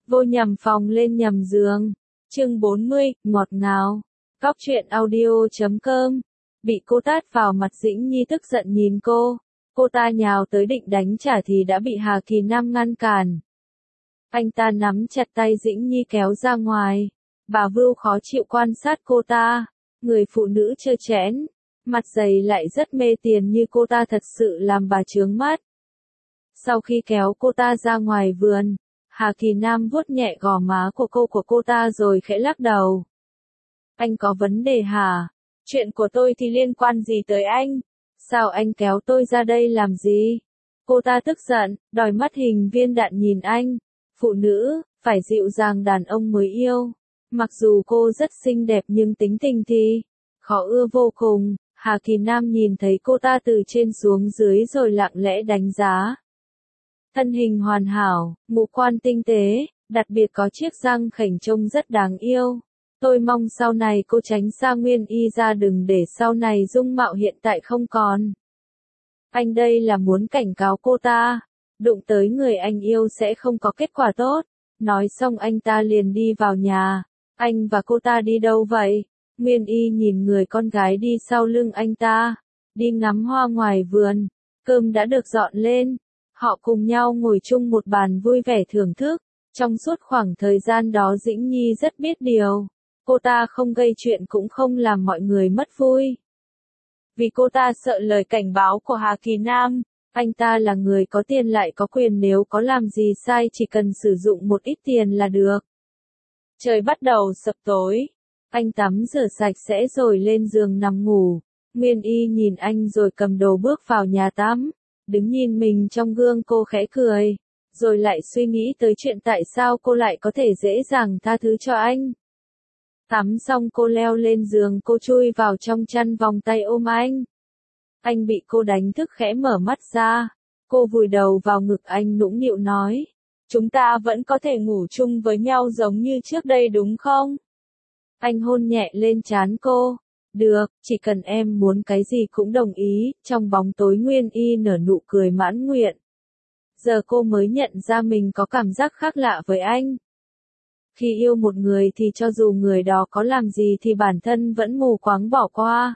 Vô nhầm phòng lên nhầm giường. Chương 40, ngọt ngào. Cóc truyện audio.com. Bị cô tát vào mặt, Dĩnh Nhi tức giận nhìn cô. Cô ta nhào tới định đánh trả thì đã bị Hà Kỳ Nam ngăn cản. Anh ta nắm chặt tay Dĩnh Nhi kéo ra ngoài. Bà Vưu khó chịu quan sát cô ta. Người phụ nữ trơ trẽn, mặt dày lại rất mê tiền như cô ta thật sự làm bà chướng mắt. Sau khi kéo cô ta ra ngoài vườn, Hà Kỳ Nam vuốt nhẹ gò má của cô ta rồi khẽ lắc đầu. Anh có vấn đề hả? Chuyện của tôi thì liên quan gì tới anh? Sao anh kéo tôi ra đây làm gì? Cô ta tức giận, đòi mắt hình viên đạn nhìn anh. Phụ nữ, phải dịu dàng đàn ông mới yêu. Mặc dù cô rất xinh đẹp nhưng tính tình thì khó ưa vô cùng. Hà Kỳ Nam nhìn thấy cô ta từ trên xuống dưới rồi lặng lẽ đánh giá. Thân hình hoàn hảo, ngũ quan tinh tế, đặc biệt có chiếc răng khểnh trông rất đáng yêu. Tôi mong sau này cô tránh xa Nguyên Y ra, đừng để sau này dung mạo hiện tại không còn. Anh đây là muốn cảnh cáo cô ta, đụng tới người anh yêu sẽ không có kết quả tốt. Nói xong anh ta liền đi vào nhà. Anh và cô ta đi đâu vậy? Nguyên Y nhìn người con gái đi sau lưng anh ta. Đi ngắm hoa ngoài vườn. Cơm đã được dọn lên. Họ cùng nhau ngồi chung một bàn vui vẻ thưởng thức. Trong suốt khoảng thời gian đó Dĩnh Nhi rất biết điều. Cô ta không gây chuyện cũng không làm mọi người mất vui. Vì cô ta sợ lời cảnh báo của Hà Kỳ Nam. Anh ta là người có tiền lại có quyền, nếu có làm gì sai chỉ cần sử dụng một ít tiền là được. Trời bắt đầu sập tối. Anh tắm rửa sạch sẽ rồi lên giường nằm ngủ. Nguyên Y nhìn anh rồi cầm đồ bước vào nhà tắm. Đứng nhìn mình trong gương cô khẽ cười. Rồi lại suy nghĩ tới chuyện tại sao cô lại có thể dễ dàng tha thứ cho anh. Tắm xong cô leo lên giường, cô chui vào trong chăn vòng tay ôm anh. Anh bị cô đánh thức khẽ mở mắt ra. Cô vùi đầu vào ngực anh nũng nịu nói. Chúng ta vẫn có thể ngủ chung với nhau giống như trước đây đúng không? Anh hôn nhẹ lên trán cô. Được, chỉ cần em muốn cái gì cũng đồng ý. Trong bóng tối Nguyên Y nở nụ cười mãn nguyện. Giờ cô mới nhận ra mình có cảm giác khác lạ với anh. Khi yêu một người thì cho dù người đó có làm gì thì bản thân vẫn mù quáng bỏ qua.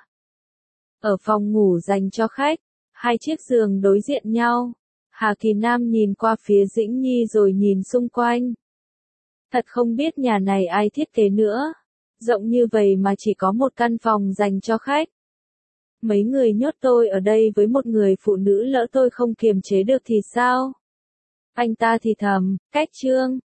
Ở phòng ngủ dành cho khách, hai chiếc giường đối diện nhau. Hà Kỳ Nam nhìn qua phía Dĩnh Nhi rồi nhìn xung quanh. Thật không biết nhà này ai thiết kế nữa. Rộng như vậy mà chỉ có một căn phòng dành cho khách. Mấy người nhốt tôi ở đây với một người phụ nữ, lỡ tôi không kiềm chế được thì sao? Anh ta thì thầm, cách trương.